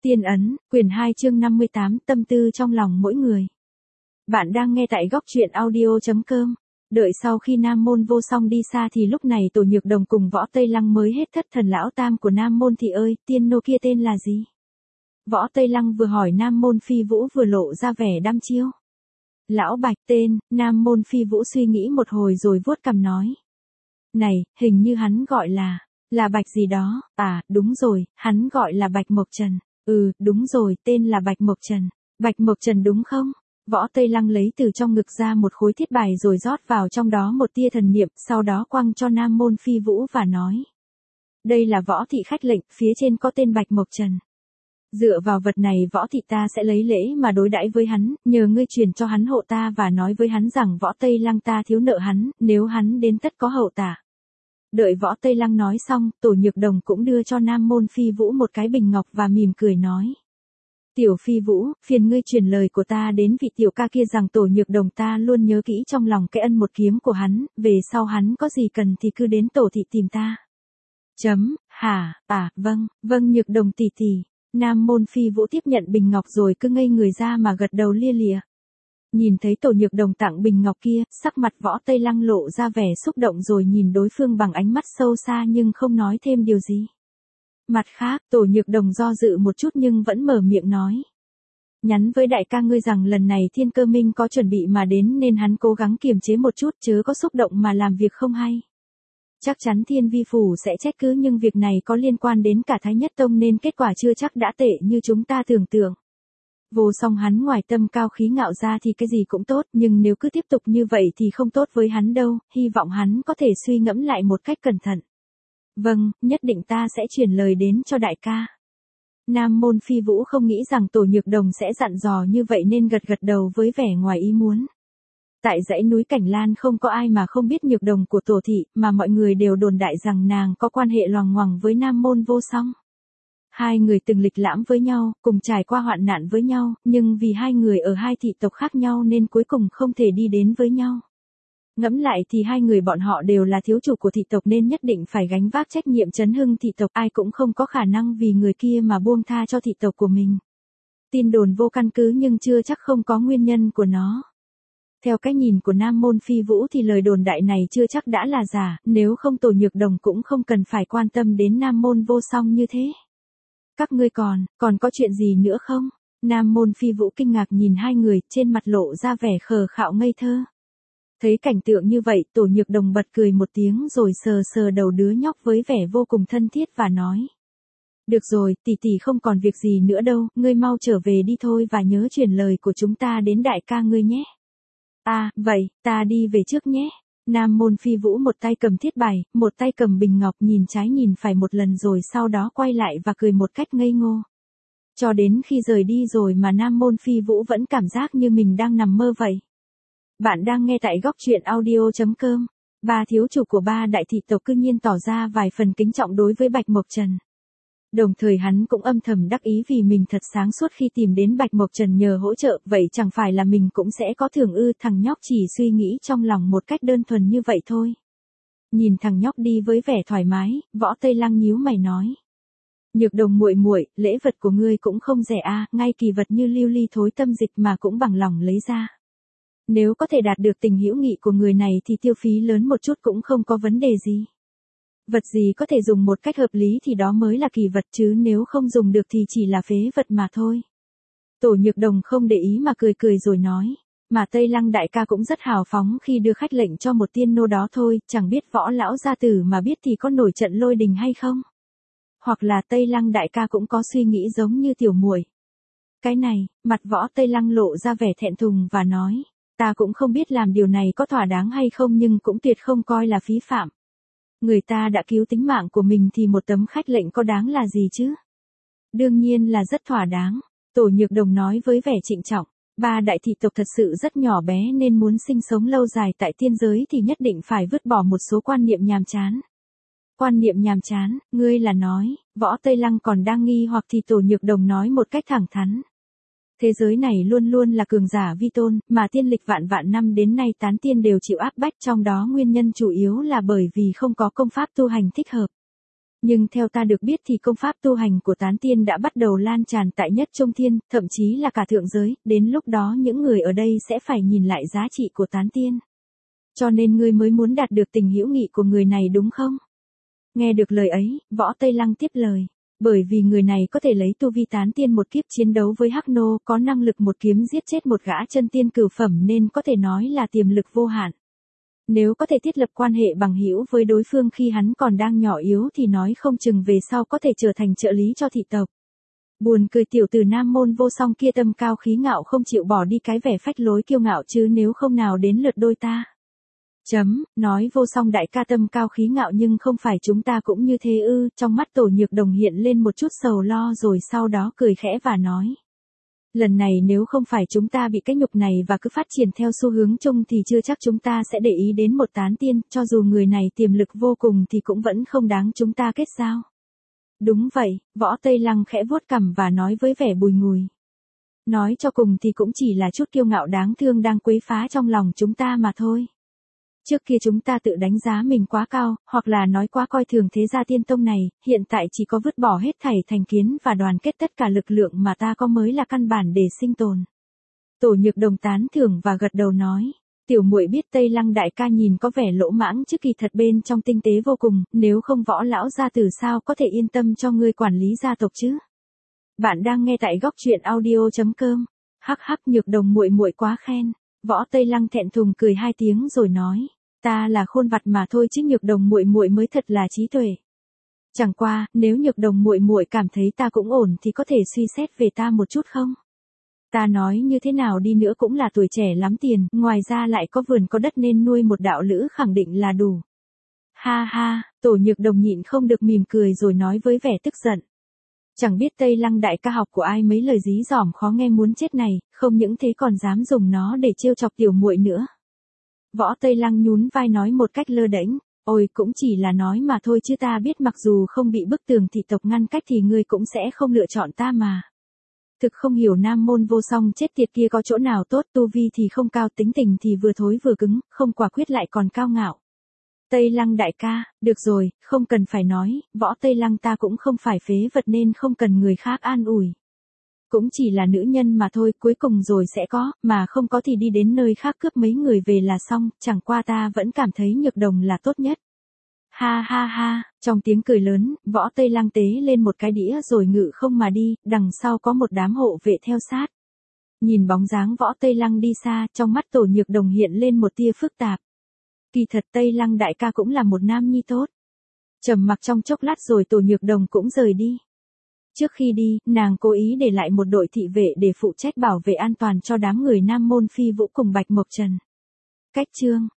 Tiên ấn, quyển 2 chương 58, tâm tư trong lòng mỗi người. Bạn đang nghe tại góc truyện audio.com. Đợi sau khi Nam Môn Vô Song đi xa thì lúc này Tổ Nhược Đồng cùng Võ Tây Lăng mới hết thất thần. Lão tam của Nam Môn thì ơi, tiên nô kia tên là gì? Võ Tây Lăng vừa hỏi Nam Môn Phi Vũ vừa lộ ra vẻ đăm chiêu. Lão Bạch tên, Nam Môn Phi Vũ suy nghĩ một hồi rồi vuốt cằm nói. Này, hình như hắn gọi là Bạch gì đó, đúng rồi, hắn gọi là Bạch Mộc Trần. Đúng rồi, tên là Bạch Mộc Trần. Bạch Mộc Trần đúng không? Võ Tây Lăng lấy từ trong ngực ra một khối thiết bài rồi rót vào trong đó một tia thần niệm, sau đó quăng cho Nam Môn Phi Vũ và nói. Đây là Võ thị khách lệnh, phía trên có tên Bạch Mộc Trần. Dựa vào vật này Võ thị ta sẽ lấy lễ mà đối đãi với hắn, nhờ ngươi truyền cho hắn hộ ta và nói với hắn rằng Võ Tây Lăng ta thiếu nợ hắn, nếu hắn đến tất có hậu tạ. Đợi Võ Tây Lăng nói xong, Tổ Nhược Đồng cũng đưa cho Nam Môn Phi Vũ một cái bình ngọc và mỉm cười nói. Tiểu Phi Vũ, phiền ngươi truyền lời của ta đến vị tiểu ca kia rằng Tổ Nhược Đồng ta luôn nhớ kỹ trong lòng cái ân một kiếm của hắn, về sau hắn có gì cần thì cứ đến Tổ thị tìm ta. Vâng Nhược Đồng tỷ tỷ. Nam Môn Phi Vũ tiếp nhận bình ngọc rồi cứ ngây người ra mà gật đầu lia lịa. Nhìn thấy Tổ Nhược Đồng tặng bình ngọc kia, sắc mặt Võ Tây Lăng lộ ra vẻ xúc động rồi nhìn đối phương bằng ánh mắt sâu xa nhưng không nói thêm điều gì. Mặt khác, Tổ Nhược Đồng do dự một chút nhưng vẫn mở miệng nói. Nhắn với đại ca ngươi rằng lần này Thiên Cơ Minh có chuẩn bị mà đến nên hắn cố gắng kiềm chế một chút chớ có xúc động mà làm việc không hay. Chắc chắn Thiên Vi Phủ sẽ trách cứ nhưng việc này có liên quan đến cả Thái Nhất Tông nên kết quả chưa chắc đã tệ như chúng ta tưởng tượng. Vô Song hắn ngoài tâm cao khí ngạo ra thì cái gì cũng tốt, nhưng nếu cứ tiếp tục như vậy thì không tốt với hắn đâu, hy vọng hắn có thể suy ngẫm lại một cách cẩn thận. Vâng, nhất định ta sẽ truyền lời đến cho đại ca. Nam Môn Phi Vũ không nghĩ rằng Tổ Nhược Đồng sẽ dặn dò như vậy nên gật đầu với vẻ ngoài ý muốn. Tại dãy núi Cảnh Lan không có ai mà không biết Nhược Đồng của Tổ thị, mà mọi người đều đồn đại rằng nàng có quan hệ loằng ngoằng với Nam Môn Vô Song. Hai người từng lịch lãm với nhau, cùng trải qua hoạn nạn với nhau, nhưng vì hai người ở hai thị tộc khác nhau nên cuối cùng không thể đi đến với nhau. Ngẫm lại thì hai người bọn họ đều là thiếu chủ của thị tộc nên nhất định phải gánh vác trách nhiệm trấn hưng thị tộc, ai cũng không có khả năng vì người kia mà buông tha cho thị tộc của mình. Tin đồn vô căn cứ nhưng chưa chắc không có nguyên nhân của nó. Theo cái nhìn của Nam Môn Phi Vũ thì lời đồn đại này chưa chắc đã là giả, nếu không Tổ Nhược Đồng cũng không cần phải quan tâm đến Nam Môn Vô Song như thế. Các ngươi còn có chuyện gì nữa không? Nam Môn Phi Vũ kinh ngạc nhìn hai người, trên mặt lộ ra vẻ khờ khạo ngây thơ. Thấy cảnh tượng như vậy, Tổ Nhược Đồng bật cười một tiếng rồi sờ đầu đứa nhóc với vẻ vô cùng thân thiết và nói. Được rồi, tỷ tỷ không còn việc gì nữa đâu, ngươi mau trở về đi thôi và nhớ truyền lời của chúng ta đến đại ca ngươi nhé. Vậy, ta đi về trước nhé. Nam Môn Phi Vũ một tay cầm thiết bài, một tay cầm bình ngọc nhìn trái nhìn phải một lần rồi sau đó quay lại và cười một cách ngây ngô. Cho đến khi rời đi rồi mà Nam Môn Phi Vũ vẫn cảm giác như mình đang nằm mơ vậy. Bạn đang nghe tại góc truyện audio.com. Ba thiếu chủ của ba đại thị tộc cư nhiên tỏ ra vài phần kính trọng đối với Bạch Mộc Trần. Đồng thời hắn cũng âm thầm đắc ý vì mình thật sáng suốt khi tìm đến Bạch Mộc Trần nhờ hỗ trợ, vậy chẳng phải là mình cũng sẽ có thưởng ư? Thằng nhóc chỉ suy nghĩ trong lòng một cách đơn thuần như vậy thôi. Nhìn thằng nhóc đi với vẻ thoải mái, Võ Tây Lăng nhíu mày nói. Nhược Đồng muội muội, lễ vật của ngươi cũng không rẻ ngay kỳ vật như lưu ly thối tâm dịch mà cũng bằng lòng lấy ra. Nếu có thể đạt được tình hữu nghị của người này thì tiêu phí lớn một chút cũng không có vấn đề gì. Vật gì có thể dùng một cách hợp lý thì đó mới là kỳ vật chứ nếu không dùng được thì chỉ là phế vật mà thôi. Tổ Nhược Đồng không để ý mà cười rồi nói. Mà Tây Lăng đại ca cũng rất hào phóng khi đưa khách lệnh cho một tiên nô đó thôi, chẳng biết Võ lão gia tử mà biết thì có nổi trận lôi đình hay không? Hoặc là Tây Lăng đại ca cũng có suy nghĩ giống như tiểu muội. Cái này, mặt Võ Tây Lăng lộ ra vẻ thẹn thùng và nói. Ta cũng không biết làm điều này có thỏa đáng hay không nhưng cũng tuyệt không coi là phí phạm. Người ta đã cứu tính mạng của mình thì một tấm khách lệnh có đáng là gì chứ? Đương nhiên là rất thỏa đáng. Tổ Nhược Đồng nói với vẻ trịnh trọng. Ba đại thị tộc thật sự rất nhỏ bé nên muốn sinh sống lâu dài tại tiên giới thì nhất định phải vứt bỏ một số quan niệm nhàm chán. Quan niệm nhàm chán, ngươi là nói, Võ Tây Lăng còn đang nghi hoặc thì Tổ Nhược Đồng nói một cách thẳng thắn. Thế giới này luôn luôn là cường giả vi tôn, mà tiên lịch vạn năm đến nay tán tiên đều chịu áp bách, trong đó nguyên nhân chủ yếu là bởi vì không có công pháp tu hành thích hợp. Nhưng theo ta được biết thì công pháp tu hành của tán tiên đã bắt đầu lan tràn tại nhất trung thiên, thậm chí là cả thượng giới, đến lúc đó những người ở đây sẽ phải nhìn lại giá trị của tán tiên. Cho nên ngươi mới muốn đạt được tình hữu nghị của người này đúng không? Nghe được lời ấy, Võ Tây Lăng tiếp lời. Bởi vì người này có thể lấy tu vi tán tiên một kiếp chiến đấu với Hắc Nô, có năng lực một kiếm giết chết một gã chân tiên cửu phẩm nên có thể nói là tiềm lực vô hạn. Nếu có thể thiết lập quan hệ bằng hữu với đối phương khi hắn còn đang nhỏ yếu thì nói không chừng về sau có thể trở thành trợ lý cho thị tộc. Buồn cười tiểu tử Nam Môn Vô Song kia tâm cao khí ngạo không chịu bỏ đi cái vẻ phách lối kiêu ngạo chứ nếu không nào đến lượt đôi ta. Nói Vô Song đại ca tâm cao khí ngạo nhưng không phải chúng ta cũng như thế ư, trong mắt Tổ Nhược Đồng hiện lên một chút sầu lo rồi sau đó cười khẽ và nói. Lần này nếu không phải chúng ta bị cái nhục này và cứ phát triển theo xu hướng chung thì chưa chắc chúng ta sẽ để ý đến một tán tiên, cho dù người này tiềm lực vô cùng thì cũng vẫn không đáng chúng ta kết giao. Đúng vậy, Võ Tây Lăng khẽ vuốt cằm và nói với vẻ bùi ngùi. Nói cho cùng thì cũng chỉ là chút kiêu ngạo đáng thương đang quấy phá trong lòng chúng ta mà thôi. Trước kia chúng ta tự đánh giá mình quá cao, hoặc là nói quá coi thường thế gia tiên tông này, hiện tại chỉ có vứt bỏ hết thảy thành kiến và đoàn kết tất cả lực lượng mà ta có mới là căn bản để sinh tồn. Tổ Nhược Đồng tán thưởng và gật đầu nói, tiểu muội biết Tây Lăng đại ca nhìn có vẻ lỗ mãng chứ kỳ thật bên trong tinh tế vô cùng, nếu không Võ lão gia tử sao có thể yên tâm cho ngươi quản lý gia tộc chứ. Bạn đang nghe tại góc truyện audio.com. Hắc hắc Nhược Đồng muội muội quá khen. Võ Tây Lăng thẹn thùng cười hai tiếng rồi nói, ta là khôn vặt mà thôi chứ Nhược Đồng muội muội mới thật là trí tuệ. Chẳng qua, nếu Nhược Đồng muội muội cảm thấy ta cũng ổn thì có thể suy xét về ta một chút không? Ta nói như thế nào đi nữa cũng là tuổi trẻ lắm tiền, ngoài ra lại có vườn có đất nên nuôi một đạo lữ khẳng định là đủ. Ha ha, Tổ Nhược Đồng nhịn không được mỉm cười rồi nói với vẻ tức giận. Chẳng biết Tây Lăng đại ca học của ai mấy lời dí dỏm khó nghe muốn chết này, không những thế còn dám dùng nó để trêu chọc tiểu muội nữa. Võ Tây Lăng nhún vai nói một cách lơ đễnh, ôi cũng chỉ là nói mà thôi chứ ta biết mặc dù không bị bức tường thị tộc ngăn cách thì ngươi cũng sẽ không lựa chọn ta mà. Thực không hiểu Nam Môn Vô Song chết tiệt kia có chỗ nào tốt, tu vi thì không cao, tính tình thì vừa thối vừa cứng, không quả quyết lại còn cao ngạo. Tây Lăng đại ca, được rồi, không cần phải nói, Võ Tây Lăng ta cũng không phải phế vật nên không cần người khác an ủi. Cũng chỉ là nữ nhân mà thôi, cuối cùng rồi sẽ có, mà không có thì đi đến nơi khác cướp mấy người về là xong, chẳng qua ta vẫn cảm thấy Nhược Đồng là tốt nhất. Ha ha ha, trong tiếng cười lớn, Võ Tây Lăng tế lên một cái đĩa rồi ngự không mà đi, đằng sau có một đám hộ vệ theo sát. Nhìn bóng dáng Võ Tây Lăng đi xa, trong mắt Tổ Nhược Đồng hiện lên một tia phức tạp. Kỳ thật Tây Lăng đại ca cũng là một nam nhi tốt. Trầm mặc trong chốc lát rồi Tổ Nhược Đồng cũng rời đi. Trước khi đi, nàng cố ý để lại một đội thị vệ để phụ trách bảo vệ an toàn cho đám người Nam Môn Phi Vũ cùng Bạch Mộc Trần. Cách chương